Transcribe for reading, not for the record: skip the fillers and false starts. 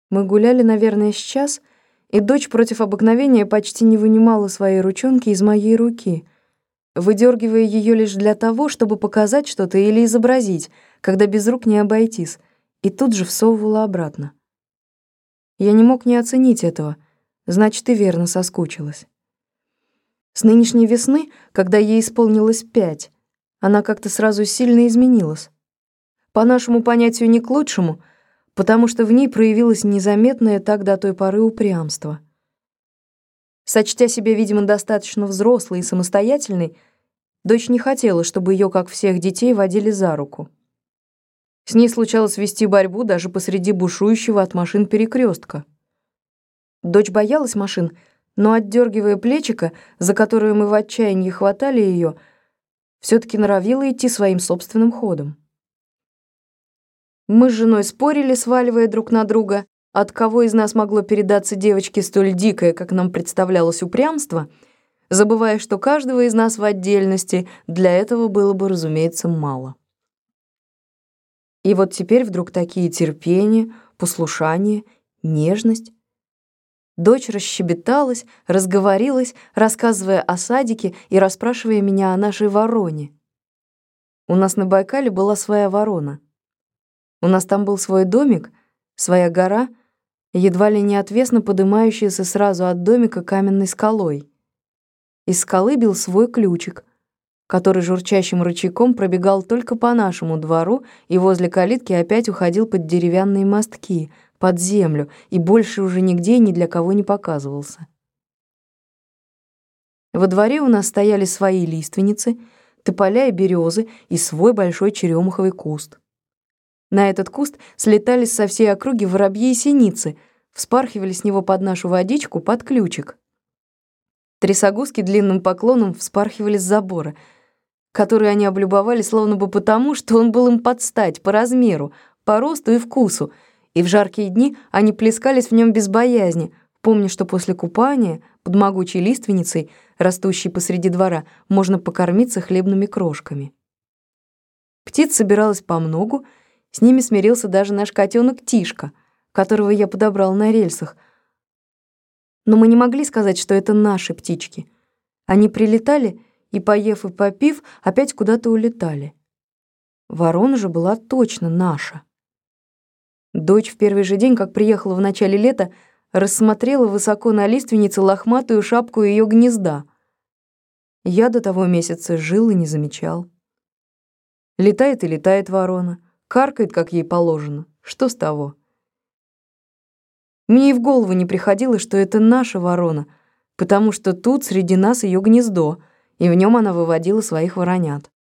Мы гуляли, наверное, с час, и дочь против обыкновения почти не вынимала свои ручонки из моей руки, выдергивая ее лишь для того, чтобы показать что-то или изобразить, когда без рук не обойтись, и тут же всовывала обратно. Я не мог не оценить этого, значит, и верно соскучилась. С нынешней весны, когда ей исполнилось 5, она как-то сразу сильно изменилась. По нашему понятию, не к лучшему, потому что в ней проявилось незаметное так до той поры упрямство. Сочтя себя, видимо, достаточно взрослой и самостоятельной, дочь не хотела, чтобы ее, как всех детей, водили за руку. С ней случалось вести борьбу даже посреди бушующего от машин перекрестка. Дочь боялась машин, но, отдергивая плечико, за которое мы в отчаянии хватали ее, все-таки норовила идти своим собственным ходом. Мы с женой спорили, сваливая друг на друга, от кого из нас могло передаться девочке столь дикое, как нам представлялось, упрямство, забывая, что каждого из нас в отдельности для этого было бы, разумеется, мало. И вот теперь вдруг такие терпение, послушание, нежность. Дочь расщебеталась, разговорилась, рассказывая о садике и расспрашивая меня о нашей вороне. У нас на Байкале была своя ворона. У нас там был свой домик, своя гора, едва ли не отвесно подымающаяся сразу от домика каменной скалой. Из скалы бил свой ключик, который журчащим ручейком пробегал только по нашему двору и возле калитки опять уходил под деревянные мостки, под землю, и больше уже нигде и ни для кого не показывался. Во дворе у нас стояли свои лиственницы, тополя и березы и свой большой черемуховый куст. На этот куст слетались со всей округи воробьи и синицы, вспархивали с него под нашу водичку под ключик. Трясогузки длинным поклоном вспархивали с забора, который они облюбовали словно бы потому, что он был им под стать по размеру, по росту и вкусу, и в жаркие дни они плескались в нем без боязни, помня, что после купания под могучей лиственницей, растущей посреди двора, можно покормиться хлебными крошками. Птиц собиралось помногу, с ними смирился даже наш котенок Тишка, которого я подобрал на рельсах. Но мы не могли сказать, что это наши птички. Они прилетали и, поев и попив, опять куда-то улетали. Ворона же была точно наша. Дочь в первый же день, как приехала в начале лета, рассмотрела высоко на лиственнице лохматую шапку ее гнезда. Я до того месяца жил и не замечал. Летает и летает ворона, каркает, как ей положено. Что с того? Мне и в голову не приходило, что это наша ворона, потому что тут среди нас ее гнездо, и в нем она выводила своих воронят.